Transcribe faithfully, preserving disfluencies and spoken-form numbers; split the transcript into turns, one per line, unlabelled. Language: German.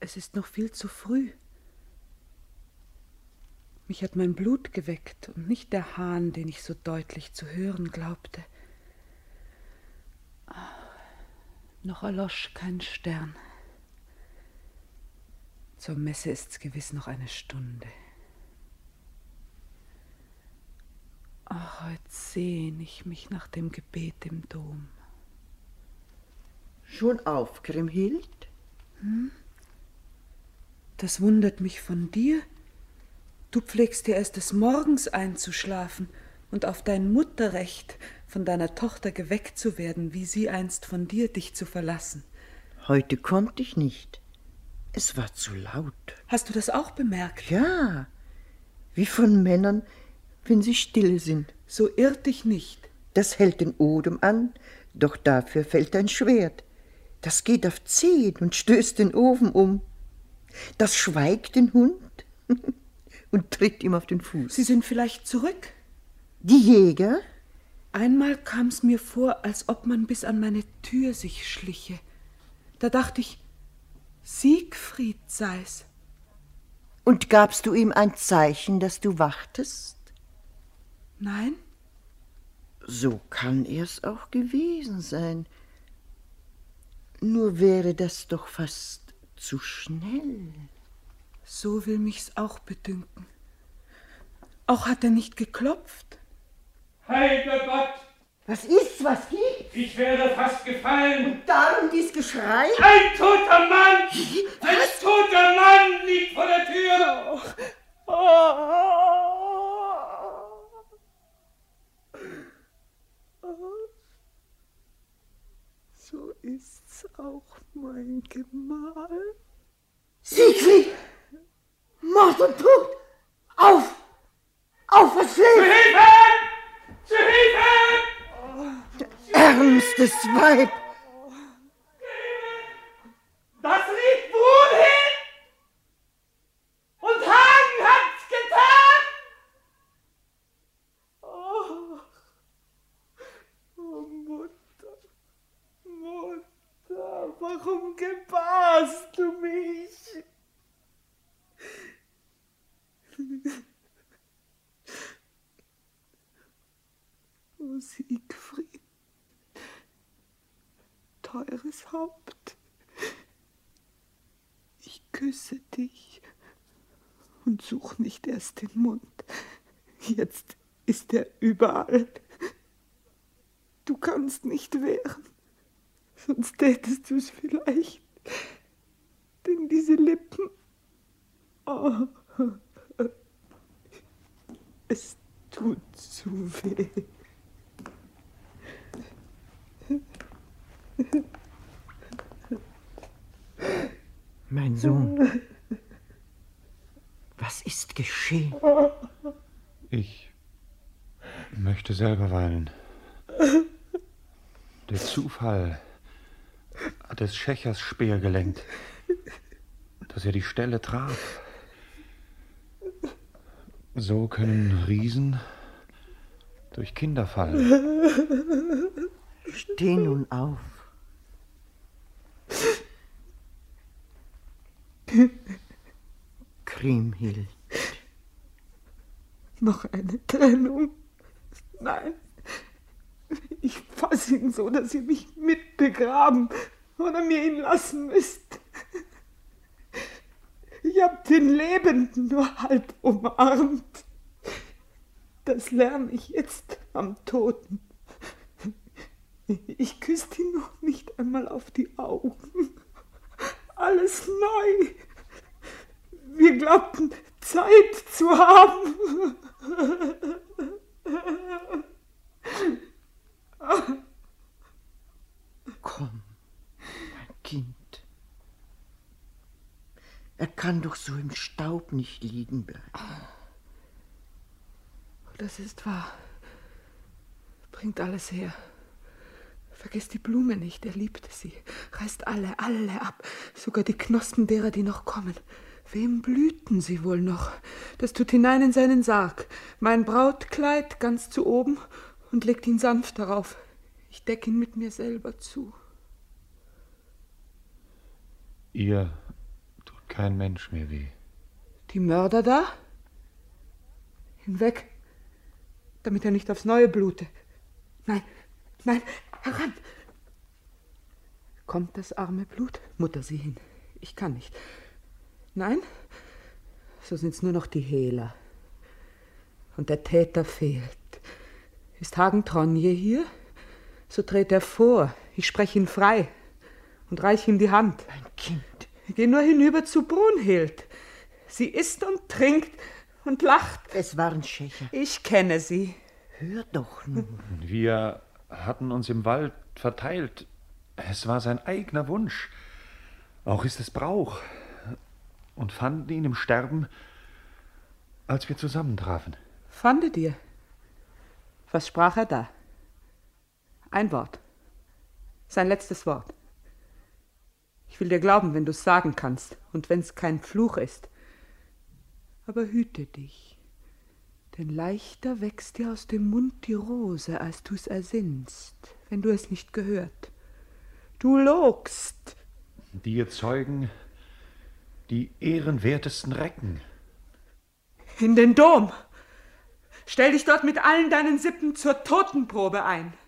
es ist noch viel zu früh. Mich hat mein Blut geweckt und nicht der Hahn, den ich so deutlich zu hören glaubte. Noch erlosch kein Stern. Zur Messe ist's gewiss noch eine Stunde. Ach, heute sehn ich mich nach dem Gebet im Dom.
Schon auf, Kriemhild?
Hm? Das wundert mich von dir. Du pflegst dir erst des Morgens einzuschlafen und auf dein Mutterrecht, von deiner Tochter geweckt zu werden, wie sie einst von dir, dich zu verlassen.
Heute konnte ich nicht. Es war zu laut.
Hast du das auch bemerkt?
Ja, wie von Männern, wenn sie stille sind.
So irrt dich nicht.
Das hält den Odem an, doch dafür fällt ein Schwert. Das geht auf Zehen und stößt den Ofen um. Das schweigt den Hund und tritt ihm auf den Fuß.
Sie sind vielleicht zurück?
Die Jäger?
Einmal kam's mir vor, als ob man bis an meine Tür sich schliche. Da dachte ich, Siegfried sei's.
Und gabst du ihm ein Zeichen, dass du wachtest?
Nein.
So kann er's auch gewesen sein. Nur wäre das doch fast zu schnell.
So will mich's auch bedünken. Auch hat er nicht geklopft.
Heiliger Gott!
Was ist, was gibt's?
Ich wäre fast gefallen.
Und darum dies Geschrei?
Ein toter Mann! Ein toter Mann liegt vor der Tür!
Oh. Oh. So ist's auch, mein Gemahl.
Siegfried! Mord und Tod! Auf! Auf, was schläft?
Zu Hilfe! Zu Hilfe!
Ärmstes Weib!
Das liegt Brunhild! Und Hagen hat's getan!
Oh. Oh, Mutter, Mutter, warum gebarst du mich? Oh, Siegfried, teures Haupt, ich küsse dich und such nicht erst den Mund. Jetzt ist er überall. Du kannst nicht wehren, sonst tätest du es vielleicht. Denn diese Lippen, oh, es tut zu weh.
Mein Sohn, was ist geschehen?
Ich möchte selber weinen. Der Zufall hat des Schächers Speer gelenkt, dass er die Stelle traf. So können Riesen durch Kinder fallen.
Steh nun auf. Kriemhild.
Noch eine Trennung? Nein. Ich fass ihn so, dass ihr mich mitbegraben oder mir ihn lassen müsst. Ich hab den Lebenden nur halb umarmt. Das lerne ich jetzt am Toten. Ich küsste ihn noch nicht einmal auf die Augen. Alles neu. Wir glaubten, Zeit zu haben.
Komm, mein Kind. Er kann doch so im Staub nicht liegen bleiben.
Das ist wahr. Bringt alles her. Vergesst die Blume nicht, er liebte sie. Reißt alle, alle ab, sogar die Knospen derer, die noch kommen. Wem blühten sie wohl noch? Das tut hinein in seinen Sarg. Mein Brautkleid ganz zu oben und legt ihn sanft darauf. Ich deck ihn mit mir selber zu.
Ihr tut kein Mensch mehr weh.
Die Mörder da? Hinweg, damit er nicht aufs Neue blute. Nein, nein, heran! Kommt das arme Blut? Mutter, sieh hin. Ich kann nicht. Nein? So sind's nur noch die Hehler. Und der Täter fehlt. Ist Hagen Tronje hier? So dreht er vor. Ich spreche ihn frei und reich ihm die Hand.
Ein Kind.
Geh nur hinüber zu Brunhild. Sie isst und trinkt und lacht.
Es waren Schächer.
Ich kenne sie.
Hör doch nur.
Wir hatten uns im Wald verteilt. Es war sein eigener Wunsch. Auch ist es Brauch. Und fanden ihn im Sterben, als wir zusammentrafen.
Fandet ihr? Was sprach er da? Ein Wort. Sein letztes Wort. Ich will dir glauben, wenn du's sagen kannst und wenn's kein Fluch ist. Aber hüte dich, denn leichter wächst dir aus dem Mund die Rose, als du's ersinnst, wenn du es nicht gehört. Du logst.
Dir zeugen die ehrenwertesten Recken.
In den Dom. Stell dich dort mit allen deinen Sippen zur Totenprobe ein.